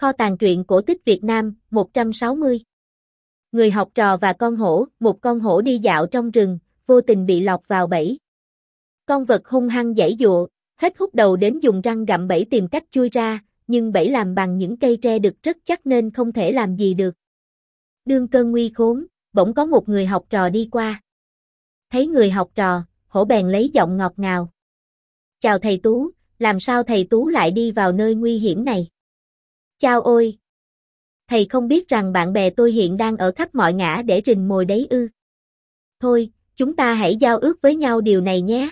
Kho tàng truyện cổ tích Việt Nam, 160. Người học trò và con hổ, một con hổ đi dạo trong rừng, vô tình bị lọt vào bẫy. Con vật hung hăng giãy giụa, hết húc đầu đến dùng răng gặm bẫy tìm cách chui ra, nhưng bẫy làm bằng những cây tre đực rất chắc nên không thể làm gì được. Đương cơn nguy khốn, bỗng có một người học trò đi qua. Thấy người học trò, hổ bèn lấy giọng ngọt ngào. Chào thầy Tú, làm sao thầy Tú lại đi vào nơi nguy hiểm này? Chao ôi! Thầy không biết rằng bạn bè tôi hiện đang ở khắp mọi ngã để rình mồi đấy ư. Thôi, chúng ta hãy giao ước với nhau điều này nhé.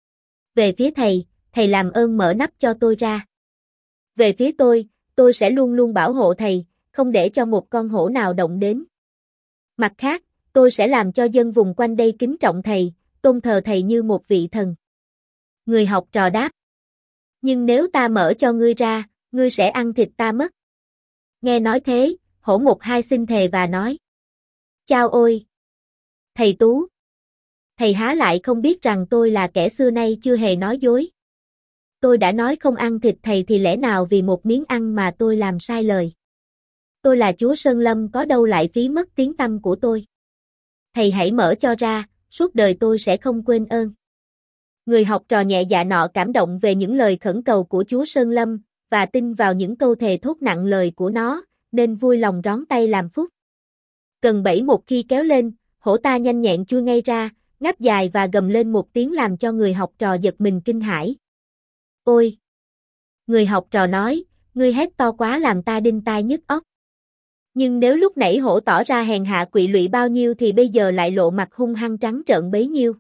Về phía thầy làm ơn mở nắp cho tôi ra. Về phía tôi sẽ luôn luôn bảo hộ thầy, không để cho một con hổ nào động đến. Mặt khác, tôi sẽ làm cho dân vùng quanh đây kính trọng thầy, tôn thờ thầy như một vị thần. Người học trò đáp. Nhưng nếu ta mở cho ngươi ra, ngươi sẽ ăn thịt ta mất. Nghe nói thế, hổ một hai xin thề và nói. Chao ôi! Thầy Tú! Thầy há lại không biết rằng tôi là kẻ xưa nay chưa hề nói dối. Tôi đã nói không ăn thịt thầy thì lẽ nào vì một miếng ăn mà tôi làm sai lời. Tôi là chúa Sơn Lâm có đâu lại phí mất tiếng tăm của tôi. Thầy hãy mở cho ra, suốt đời tôi sẽ không quên ơn. Người học trò nhẹ dạ nọ cảm động về những lời khẩn cầu của chúa Sơn Lâm, và tin vào những câu thề thốt nặng lời của nó, nên vui lòng rón tay làm phúc. Cần bẫy một khi kéo lên, hổ ta nhanh nhẹn chui ngay ra, ngáp dài và gầm lên một tiếng làm cho người học trò giật mình kinh hãi. Ôi! Người học trò nói, ngươi hét to quá làm ta đinh tai nhức óc. Nhưng nếu lúc nãy hổ tỏ ra hèn hạ quỵ lụy bao nhiêu thì bây giờ lại lộ mặt hung hăng trắng trợn bấy nhiêu.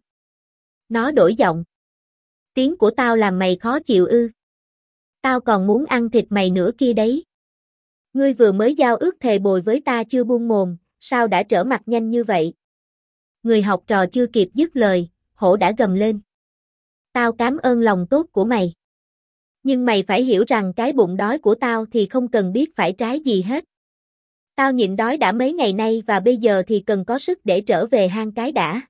Nó đổi giọng. Tiếng của tao làm mày khó chịu ư? Tao còn muốn ăn thịt mày nữa kia đấy. Ngươi vừa mới giao ước thề bồi với ta chưa buông mồm, sao đã trở mặt nhanh như vậy? Người học trò chưa kịp dứt lời, hổ đã gầm lên. Tao cảm ơn lòng tốt của mày. Nhưng mày phải hiểu rằng cái bụng đói của tao thì không cần biết phải trái gì hết. Tao nhịn đói đã mấy ngày nay và bây giờ thì cần có sức để trở về hang cái đã.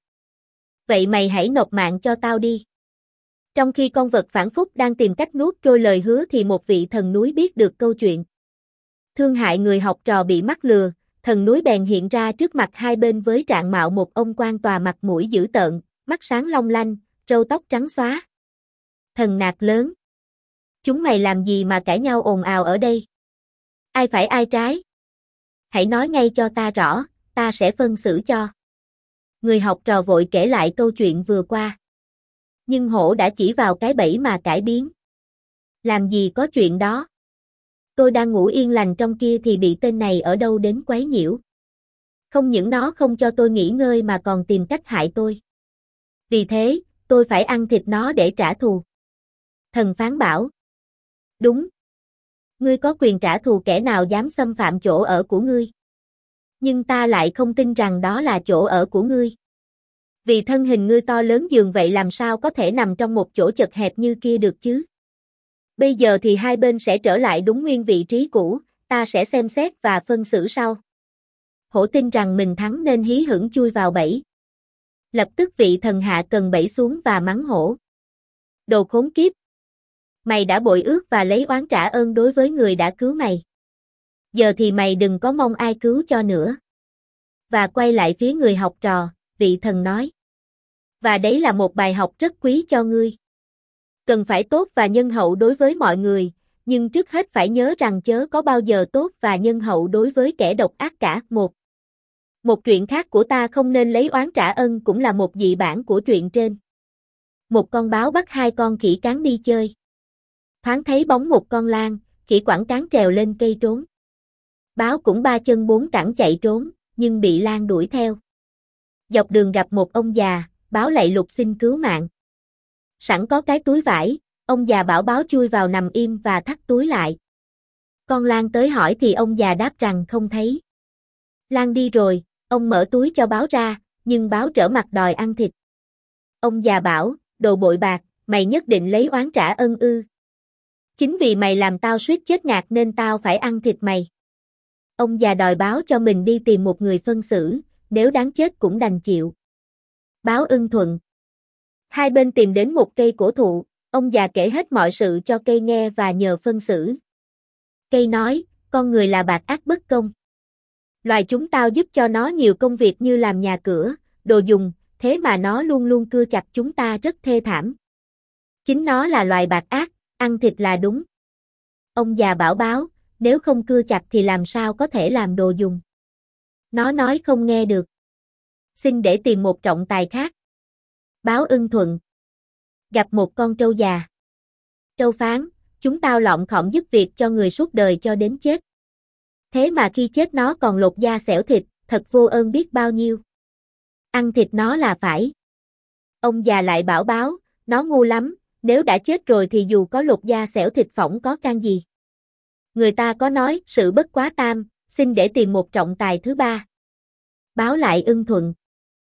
Vậy mày hãy nộp mạng cho tao đi. Trong khi con vật phản phúc đang tìm cách nuốt trôi lời hứa thì một vị thần núi biết được câu chuyện. Thương hại người học trò bị mắc lừa, thần núi bèn hiện ra trước mặt hai bên với trạng mạo một ông quan tòa mặt mũi dữ tợn, mắt sáng long lanh, râu tóc trắng xóa. Thần nạt lớn. Chúng mày làm gì mà cãi nhau ồn ào ở đây? Ai phải ai trái? Hãy nói ngay cho ta rõ, ta sẽ phân xử cho. Người học trò vội kể lại câu chuyện vừa qua. Nhưng hổ đã chỉ vào cái bẫy mà cải biến. Làm gì có chuyện đó? Tôi đang ngủ yên lành trong kia thì bị tên này ở đâu đến quấy nhiễu. Không những nó không cho tôi nghỉ ngơi mà còn tìm cách hại tôi. Vì thế, tôi phải ăn thịt nó để trả thù. Thần phán bảo. Đúng. Ngươi có quyền trả thù kẻ nào dám xâm phạm chỗ ở của ngươi. Nhưng ta lại không tin rằng đó là chỗ ở của ngươi. Vì thân hình ngươi to lớn dường vậy làm sao có thể nằm trong một chỗ chật hẹp như kia được chứ? Bây giờ thì hai bên sẽ trở lại đúng nguyên vị trí cũ, ta sẽ xem xét và phân xử sau. Hổ tin rằng mình thắng nên hí hửng chui vào bẫy. Lập tức vị thần hạ cần bẫy xuống và mắng hổ. Đồ khốn kiếp! Mày đã bội ước và lấy oán trả ơn đối với người đã cứu mày. Giờ thì mày đừng có mong ai cứu cho nữa. Và quay lại phía người học trò, vị thần nói. Và đấy là một bài học rất quý cho ngươi. Cần phải tốt và nhân hậu đối với mọi người, nhưng trước hết phải nhớ rằng chớ có bao giờ tốt và nhân hậu đối với kẻ độc ác cả. Một chuyện khác của ta không nên lấy oán trả ân cũng là một dị bản của truyện trên. Một con báo bắt hai con khỉ cán đi chơi. Thoáng thấy bóng một con lang, khỉ quẳng cán trèo lên cây trốn. Báo cũng ba chân bốn cẳng chạy trốn, nhưng bị lang đuổi theo. Dọc đường gặp một ông già, báo lạy lục xin cứu mạng. Sẵn có cái túi vải, ông già bảo báo chui vào nằm im và thắt túi lại. Con lang tới hỏi thì ông già đáp rằng không thấy. Lang đi rồi, ông mở túi cho báo ra, nhưng báo trở mặt đòi ăn thịt. Ông già bảo, đồ bội bạc, mày nhất định lấy oán trả ân ư? Chính vì mày làm tao suýt chết ngạt nên tao phải ăn thịt mày. Ông già đòi báo cho mình đi tìm một người phân xử, nếu đáng chết cũng đành chịu. Báo ưng thuận. Hai bên tìm đến một cây cổ thụ, ông già kể hết mọi sự cho cây nghe và nhờ phân xử. Cây nói, con người là bạc ác bất công. Loài chúng tao giúp cho nó nhiều công việc như làm nhà cửa, đồ dùng, thế mà nó luôn luôn cưa chặt chúng ta rất thê thảm. Chính nó là loài bạc ác, ăn thịt là đúng. Ông già bảo báo, nếu không cưa chặt thì làm sao có thể làm đồ dùng. Nó nói không nghe được. Xin để tìm một trọng tài khác. Báo ưng thuận. Gặp một con trâu già. Trâu phán, chúng tao lọng khọng giúp việc cho người suốt đời cho đến chết. Thế mà khi chết nó còn lột da xẻo thịt, thật vô ơn biết bao nhiêu. Ăn thịt nó là phải. Ông già lại bảo báo, nó ngu lắm, nếu đã chết rồi thì dù có lột da xẻo thịt phỏng có can gì. Người ta có nói, sự bất quá tam, xin để tìm một trọng tài thứ ba. Báo lại ưng thuận.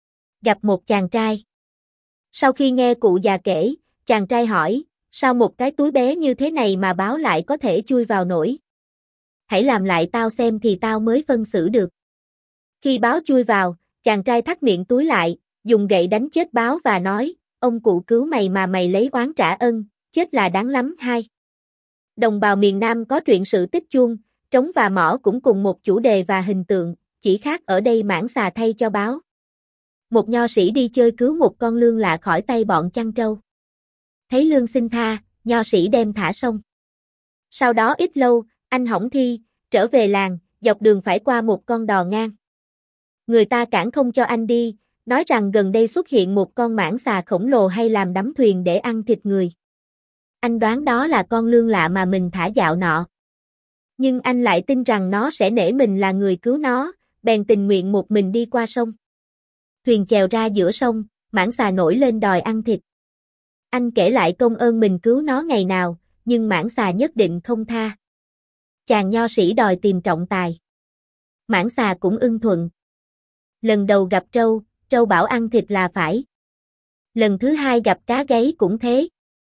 Gặp một chàng trai. Sau khi nghe cụ già kể, chàng trai hỏi, sao một cái túi bé như thế này mà báo lại có thể chui vào nổi? Hãy làm lại tao xem thì tao mới phân xử được. Khi báo chui vào, chàng trai thắt miệng túi lại, dùng gậy đánh chết báo và nói, ông cụ cứu mày mà mày lấy oán trả ân, chết là đáng lắm. Hai. Đồng bào miền Nam có truyện sự tích chuông, trống và mõ cũng cùng một chủ đề và hình tượng, chỉ khác ở đây mãng xà thay cho báo. Một nho sĩ đi chơi cứu một con lươn lạ khỏi tay bọn chăn trâu. Thấy lươn xin tha, nho sĩ đem thả sông. Sau đó ít lâu, anh hỏng thi, trở về làng, dọc đường phải qua một con đò ngang. Người ta cản không cho anh đi, nói rằng gần đây xuất hiện một con mãng xà khổng lồ hay làm đắm thuyền để ăn thịt người. Anh đoán đó là con lươn lạ mà mình thả dạo nọ. Nhưng anh lại tin rằng nó sẽ nể mình là người cứu nó, bèn tình nguyện một mình đi qua sông. Thuyền chèo ra giữa sông, mãng xà nổi lên đòi ăn thịt. Anh kể lại công ơn mình cứu nó ngày nào, nhưng mãng xà nhất định không tha. Chàng nho sĩ đòi tìm trọng tài. Mãng xà cũng ưng thuận. Lần đầu gặp trâu, trâu bảo ăn thịt là phải. Lần thứ hai gặp cá gáy cũng thế.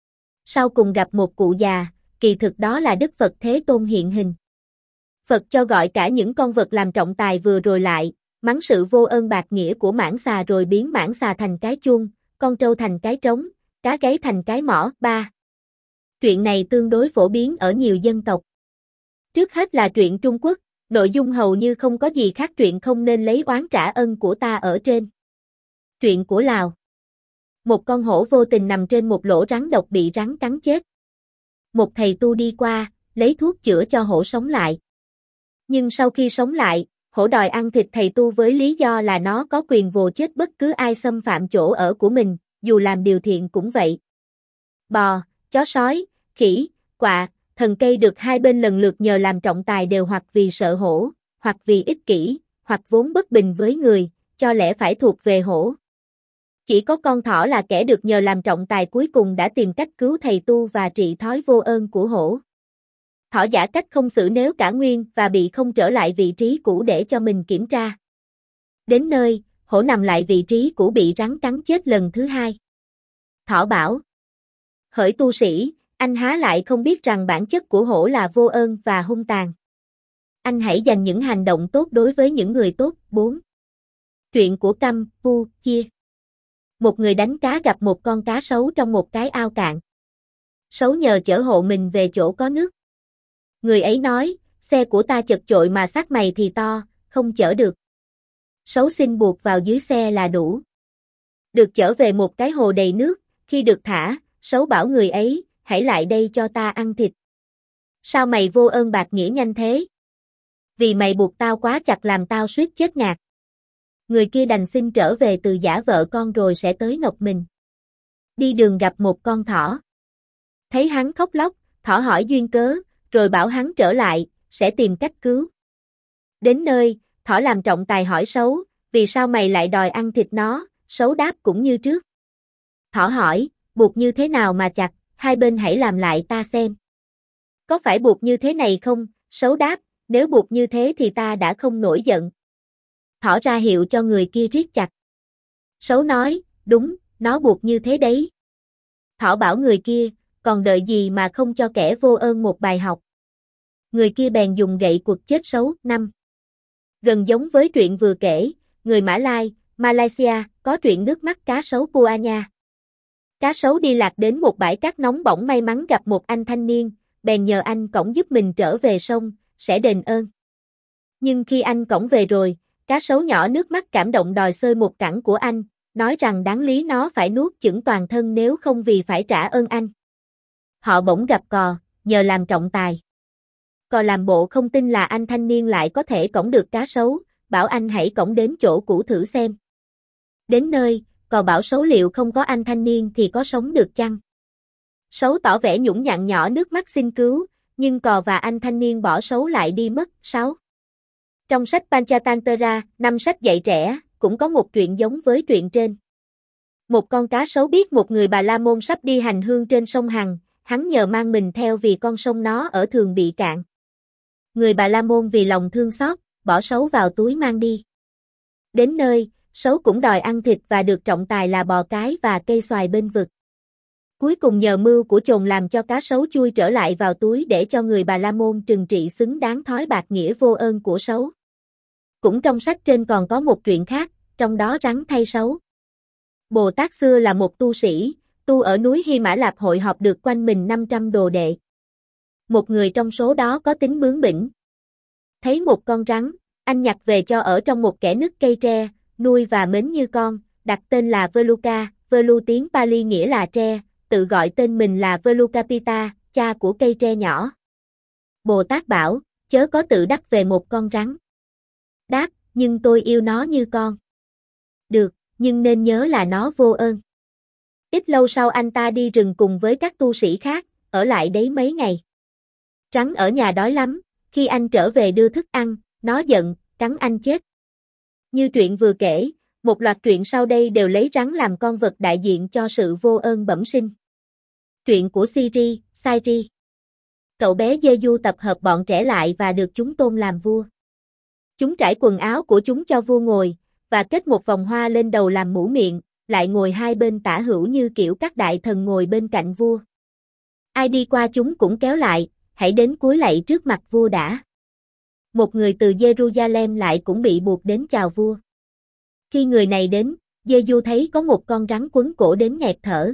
Sau cùng gặp một cụ già, kỳ thực đó là Đức Phật Thế Tôn hiện hình. Phật cho gọi cả những con vật làm trọng tài vừa rồi lại, mắng sự vô ơn bạc nghĩa của mãng xà rồi biến mãng xà thành cái chuông, con trâu thành cái trống, cá gáy thành cái mõ. 3. Truyện này tương đối phổ biến ở nhiều dân tộc. Trước hết là truyện Trung Quốc, nội dung hầu như không có gì khác truyện không nên lấy oán trả ân của ta ở trên. Truyện của Lào. Một con hổ vô tình nằm trên một lỗ rắn độc bị rắn cắn chết. Một thầy tu đi qua, lấy thuốc chữa cho hổ sống lại. Nhưng sau khi sống lại, hổ đòi ăn thịt thầy tu với lý do là nó có quyền vồ chết bất cứ ai xâm phạm chỗ ở của mình, dù làm điều thiện cũng vậy. Bò, chó sói, khỉ, quạ, thần cây được hai bên lần lượt nhờ làm trọng tài đều hoặc vì sợ hổ, hoặc vì ích kỷ, hoặc vốn bất bình với người, cho lẽ phải thuộc về hổ. Chỉ có con thỏ là kẻ được nhờ làm trọng tài cuối cùng đã tìm cách cứu thầy tu và trị thói vô ơn của hổ. Thỏ giả cách không xử nếu cả nguyên và bị không trở lại vị trí cũ để cho mình kiểm tra. Đến nơi, hổ nằm lại vị trí cũ bị rắn cắn chết lần thứ hai. Thỏ bảo: hỡi tu sĩ, anh há lại không biết rằng bản chất của hổ là vô ơn và hung tàn. Anh hãy dành những hành động tốt đối với những người tốt. 4. Truyện của Campuchia. Một người đánh cá gặp một con cá sấu trong một cái ao cạn. Sấu nhờ chở hộ mình về chỗ có nước. Người ấy nói, xe của ta chật chội mà xác mày thì to, không chở được. Sấu xin buộc vào dưới xe là đủ. Được chở về một cái hồ đầy nước, khi được thả, sấu bảo người ấy, hãy lại đây cho ta ăn thịt. Sao mày vô ơn bạc nghĩa nhanh thế? Vì mày buộc tao quá chặt làm tao suýt chết ngạt. Người kia đành xin trở về từ giả vợ con rồi sẽ tới nộp mình. Đi đường gặp một con thỏ. Thấy hắn khóc lóc, thỏ hỏi duyên cớ, rồi bảo hắn trở lại, sẽ tìm cách cứu. Đến nơi, thỏ làm trọng tài hỏi sấu, vì sao mày lại đòi ăn thịt nó? Sấu đáp cũng như trước. Thỏ hỏi, buộc như thế nào mà chặt, hai bên hãy làm lại ta xem. Có phải buộc như thế này không? Sấu đáp, nếu buộc như thế thì ta đã không nổi giận. Thỏ ra hiệu cho người kia riết chặt. Sấu nói, đúng, nó buộc như thế đấy. Thỏ bảo người kia, còn đợi gì mà không cho kẻ vô ơn một bài học. Người kia bèn dùng gậy quật chết sấu. 5. Gần giống với truyện vừa kể, người Mã Lai, Malaysia, có truyện nước mắt cá sấu Puanya. Cá sấu đi lạc đến một bãi cát nóng bỏng may mắn gặp một anh thanh niên, bèn nhờ anh cõng giúp mình trở về sông, sẽ đền ơn. Nhưng khi anh cõng về rồi, cá sấu nhỏ nước mắt cảm động đòi xơi một cẳng của anh, nói rằng đáng lý nó phải nuốt chửng toàn thân nếu không vì phải trả ơn anh. Họ bỗng gặp cò, nhờ làm trọng tài. Cò làm bộ không tin là anh thanh niên lại có thể cõng được cá sấu, bảo anh hãy cõng đến chỗ cũ thử xem. Đến nơi, cò bảo sấu liệu không có anh thanh niên thì có sống được chăng? Sấu tỏ vẻ nhũng nhặn nhỏ nước mắt xin cứu, nhưng cò và anh thanh niên bỏ sấu lại đi mất. 6. Trong sách Panchatantra, 5 sách dạy trẻ, cũng có một truyện giống với truyện trên. Một con cá sấu biết một người Bà La Môn sắp đi hành hương trên sông Hằng, hắn nhờ mang mình theo vì con sông nó ở thường bị cạn. Người Bà La Môn vì lòng thương xót, bỏ sấu vào túi mang đi. Đến nơi, sấu cũng đòi ăn thịt và được trọng tài là bò cái và cây xoài bên vực. Cuối cùng nhờ mưu của chồn làm cho cá sấu chui trở lại vào túi để cho người Bà La Môn trừng trị xứng đáng thói bạc nghĩa vô ơn của sấu. Cũng trong sách trên còn có một truyện khác, trong đó rắn thay sấu. Bồ Tát xưa là một tu sĩ, tu ở núi Hy Mã Lạp hội họp được quanh mình 500 đồ đệ. Một người trong số đó có tính bướng bỉnh. Thấy một con rắn, anh nhặt về cho ở trong một kẽ nứt cây tre, nuôi và mến như con, đặt tên là Veluca, Velu tiếng Pali nghĩa là tre, tự gọi tên mình là Velukapita, cha của cây tre nhỏ. Bồ Tát bảo, chớ có tự đắc về một con rắn. Đáp, nhưng tôi yêu nó như con. Được, nhưng nên nhớ là nó vô ơn. Ít lâu sau anh ta đi rừng cùng với các tu sĩ khác, ở lại đấy mấy ngày. Rắn ở nhà đói lắm, khi anh trở về đưa thức ăn, nó giận, cắn anh chết. Như truyện vừa kể, một loạt truyện sau đây đều lấy rắn làm con vật đại diện cho sự vô ơn bẩm sinh. Truyện của Sairi. Cậu bé Jeju tập hợp bọn trẻ lại và được chúng tôn làm vua. Chúng trải quần áo của chúng cho vua ngồi, và kết một vòng hoa lên đầu làm mũ miệng, lại ngồi hai bên tả hữu như kiểu các đại thần ngồi bên cạnh vua. Ai đi qua chúng cũng kéo lại, hãy đến cúi lạy trước mặt vua đã. Một người từ Jerusalem lại cũng bị buộc đến chào vua. Khi người này đến, Jeju thấy có một con rắn quấn cổ đến nghẹt thở.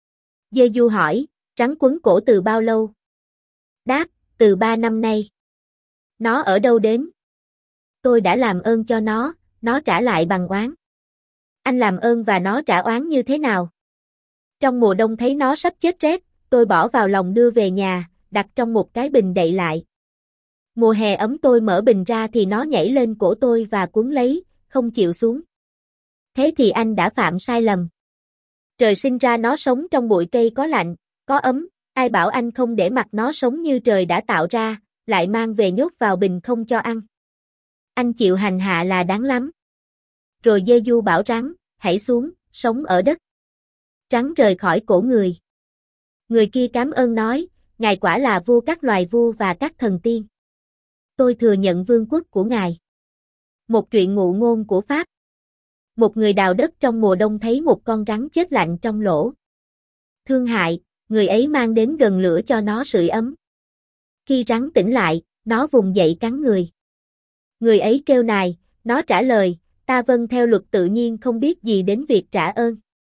Jeju hỏi, rắn quấn cổ từ bao lâu? Đáp, từ 3 năm nay. Nó ở đâu đến? Tôi đã làm ơn cho nó trả lại bằng oán. Anh làm ơn và nó trả oán như thế nào? Trong mùa đông thấy nó sắp chết rét, tôi bỏ vào lòng đưa về nhà, đặt trong một cái bình đậy lại. Mùa hè ấm tôi mở bình ra thì nó nhảy lên cổ tôi và cuốn lấy, không chịu xuống. Thế thì anh đã phạm sai lầm. Trời sinh ra nó sống trong bụi cây có lạnh, có ấm, ai bảo anh không để mặc nó sống như trời đã tạo ra, lại mang về nhốt vào bình không cho ăn. Anh chịu hành hạ là đáng lắm. Rồi Jeju bảo rắn, hãy xuống, sống ở đất. Rắn rời khỏi cổ người. Người kia cảm ơn nói, ngài quả là vua các loài vua và các thần tiên. Tôi thừa nhận vương quốc của ngài. Một truyện ngụ ngôn của Pháp. Một người đào đất trong mùa đông thấy một con rắn chết lạnh trong lỗ. Thương hại, người ấy mang đến gần lửa cho nó sưởi ấm. Khi rắn tỉnh lại, nó vùng dậy cắn người. Người ấy kêu nài, nó trả lời, ta vâng theo luật tự nhiên không biết gì đến việc trả ơn.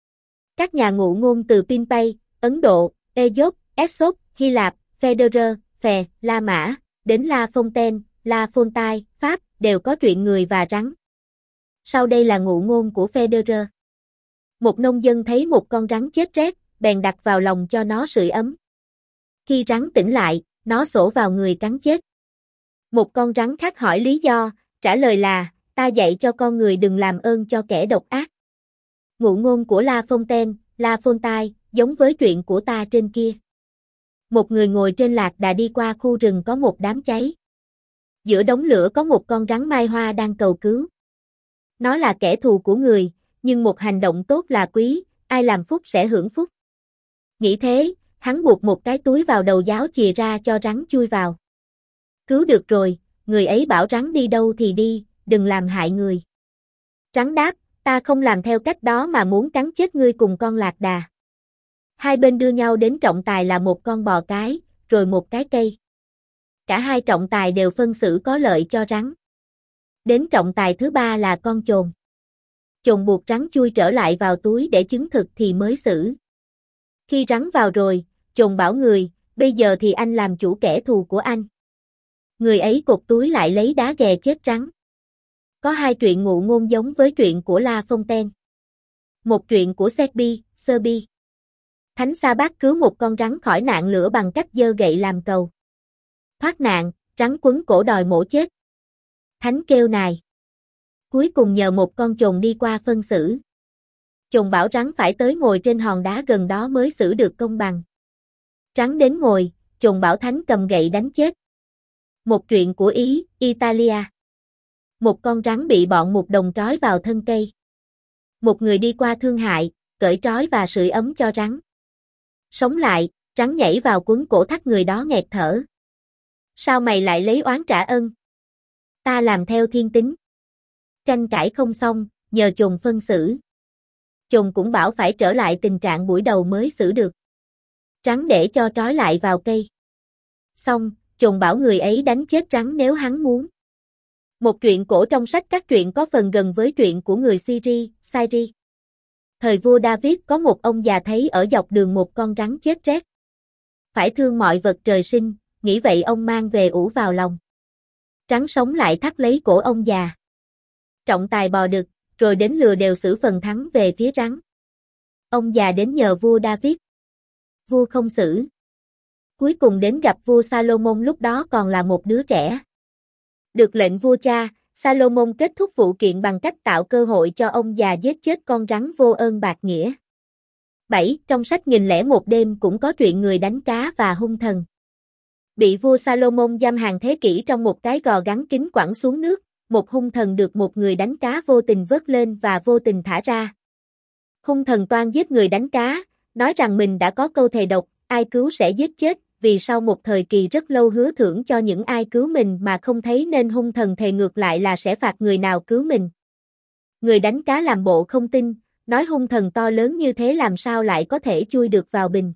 Các nhà ngụ ngôn từ Pinpay, Ấn Độ, Aesop, Aesop, Hy Lạp, Federer, Phè, La Mã, đến La Fontaine, La Fontaine, Pháp, đều có truyện người và rắn. Sau đây là ngụ ngôn của Federer. Một nông dân thấy một con rắn chết rét, bèn đặt vào lòng cho nó sưởi ấm. Khi rắn tỉnh lại, nó sổ vào người cắn chết. Một con rắn khác hỏi lý do, trả lời là, ta dạy cho con người đừng làm ơn cho kẻ độc ác. Ngụ ngôn của La Fontaine, La Fontaine, giống với truyện của ta trên kia. Một người ngồi trên lạc đà đi qua khu rừng có một đám cháy. Giữa đống lửa có một con rắn mai hoa đang cầu cứu. Nó là kẻ thù của người, nhưng một hành động tốt là quý, ai làm phúc sẽ hưởng phúc. Nghĩ thế, hắn buộc một cái túi vào đầu giáo chìa ra cho rắn chui vào. Cứu được rồi, người ấy bảo rắn đi đâu thì đi, đừng làm hại người. Rắn đáp, ta không làm theo cách đó mà muốn cắn chết ngươi cùng con lạc đà. Hai bên đưa nhau đến trọng tài là một con bò cái, rồi một cái cây. Cả hai trọng tài đều phân xử có lợi cho rắn. Đến trọng tài thứ ba là con chồn. Chồn buộc rắn chui trở lại vào túi để chứng thực thì mới xử. Khi rắn vào rồi, chồn bảo người, bây giờ thì anh làm chủ kẻ thù của anh. Người ấy cột túi lại lấy đá ghè chết rắn. Có hai truyện ngụ ngôn giống với truyện của La Fontaine. Một truyện của Serbi. Thánh Sa Bát cứu một con rắn khỏi nạn lửa bằng cách giơ gậy làm cầu. Thoát nạn, rắn quấn cổ đòi mổ chết. Thánh kêu nài. Cuối cùng nhờ một con chồn đi qua phân xử. Chồn bảo rắn phải tới ngồi trên hòn đá gần đó mới xử được công bằng. Rắn đến ngồi, chồn bảo thánh cầm gậy đánh chết. Một truyện của Italia. Một con rắn bị bọn mục đồng trói vào thân cây. Một người đi qua thương hại, cởi trói và sưởi ấm cho rắn. Sống lại, rắn nhảy vào quấn cổ thắt người đó nghẹt thở. Sao mày lại lấy oán trả ân? Ta làm theo thiên tính. Tranh cãi không xong, nhờ chồn phân xử. Chồn cũng bảo phải trở lại tình trạng buổi đầu mới xử được. Rắn để cho trói lại vào cây. Xong, chồn bảo người ấy đánh chết rắn nếu hắn muốn. Một truyện cổ trong sách các truyện có phần gần với truyện của người Syri. Thời vua David có một ông già thấy ở dọc đường một con rắn chết rét. Phải thương mọi vật trời sinh, nghĩ vậy ông mang về ủ vào lòng. Rắn sống lại thắt lấy cổ ông già. Trọng tài bò đực, rồi đến lừa đều xử phần thắng về phía rắn. Ông già đến nhờ vua David. Vua không xử. Cuối cùng đến gặp vua Salomon lúc đó còn là một đứa trẻ. Được lệnh vua cha, Salomon kết thúc vụ kiện bằng cách tạo cơ hội cho ông già giết chết con rắn vô ơn bạc nghĩa. 7. Trong sách Nghìn lẻ một đêm cũng có truyện người đánh cá và hung thần. Bị vua Salomon giam hàng thế kỷ trong một cái gò gắn kín quẳng xuống nước, một hung thần được một người đánh cá vô tình vớt lên và vô tình thả ra. Hung thần toan giết người đánh cá, nói rằng mình đã có câu thề độc, ai cứu sẽ giết chết, vì sau một thời kỳ rất lâu hứa thưởng cho những ai cứu mình mà không thấy nên hung thần thề ngược lại là sẽ phạt người nào cứu mình. Người đánh cá làm bộ không tin, nói hung thần to lớn như thế làm sao lại có thể chui được vào bình.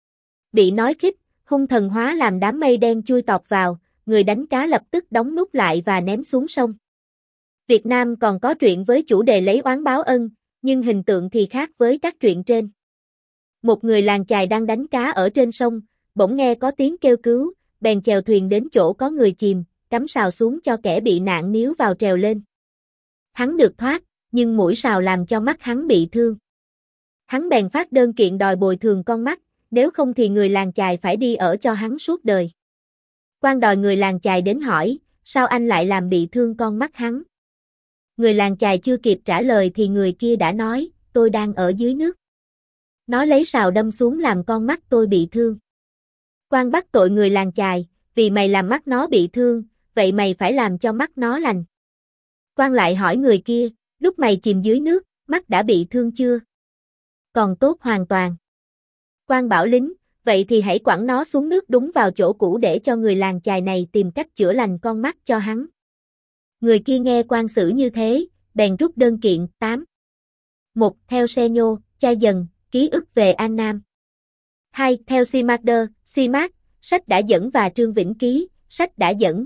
Bị nói khích, hung thần hóa làm đám mây đen chui tọt vào, người đánh cá lập tức đóng nút lại và ném xuống sông. Việt Nam còn có truyện với chủ đề lấy oán báo ân, nhưng hình tượng thì khác với các truyện trên. Một người làng chài đang đánh cá ở trên sông, bỗng nghe có tiếng kêu cứu, bèn chèo thuyền đến chỗ có người chìm, cắm sào xuống cho kẻ bị nạn níu vào trèo lên. Hắn được thoát, nhưng mũi sào làm cho mắt hắn bị thương. Hắn bèn phát đơn kiện đòi bồi thường con mắt, nếu không thì người làng chài phải đi ở cho hắn suốt đời. Quan đòi người làng chài đến hỏi, sao anh lại làm bị thương con mắt hắn? Người làng chài chưa kịp trả lời thì người kia đã nói, tôi đang ở dưới nước. Nó lấy sào đâm xuống làm con mắt tôi bị thương. Quan bắt tội người làng chài, vì mày làm mắt nó bị thương, vậy mày phải làm cho mắt nó lành. Quan lại hỏi người kia, lúc mày chìm dưới nước, mắt đã bị thương chưa? Còn tốt hoàn toàn. Quan bảo lính, vậy thì hãy quẳng nó xuống nước đúng vào chỗ cũ để cho người làng chài này tìm cách chữa lành con mắt cho hắn. Người kia nghe quan xử như thế, bèn rút đơn kiện. 8. 1. Theo Senyo, Cha Dần, ký ức về An Nam. 2. Theo Simac, sách đã dẫn và Trương Vĩnh Ký, sách đã dẫn.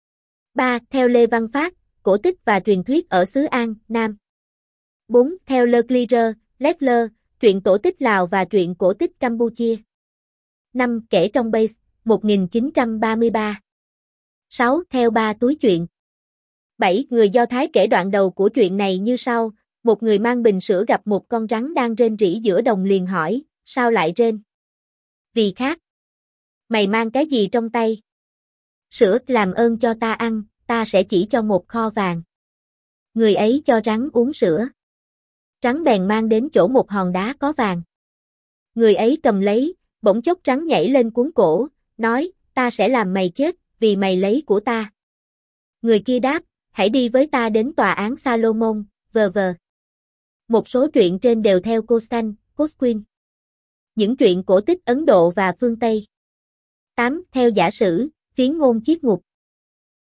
3. Theo Lê Văn Phát, cổ tích và truyền thuyết ở xứ An, Nam. 4. Theo Leclerc, truyện cổ tích Lào và truyện cổ tích Campuchia. 5. Kể trong Base, 1933. 6. Theo Ba Túi Chuyện. 7. Người Do Thái kể đoạn đầu của truyện này như sau, một người mang bình sữa gặp một con rắn đang rên rỉ giữa đồng liền hỏi, sao lại rên? Vì khát. Mày mang cái gì trong tay? Sữa, làm ơn cho ta ăn, ta sẽ chỉ cho một kho vàng. Người ấy cho rắn uống sữa. Rắn bèn mang đến chỗ một hòn đá có vàng. Người ấy cầm lấy, bỗng chốc rắn nhảy lên cuốn cổ, nói, ta sẽ làm mày chết, vì mày lấy của ta. Người kia đáp, hãy đi với ta đến tòa án Salomon, v.v. Một số truyện trên đều theo Cosquin. Những truyện cổ tích Ấn Độ và phương Tây. 8. Theo giả sử, phiến ngôn chiết ngục.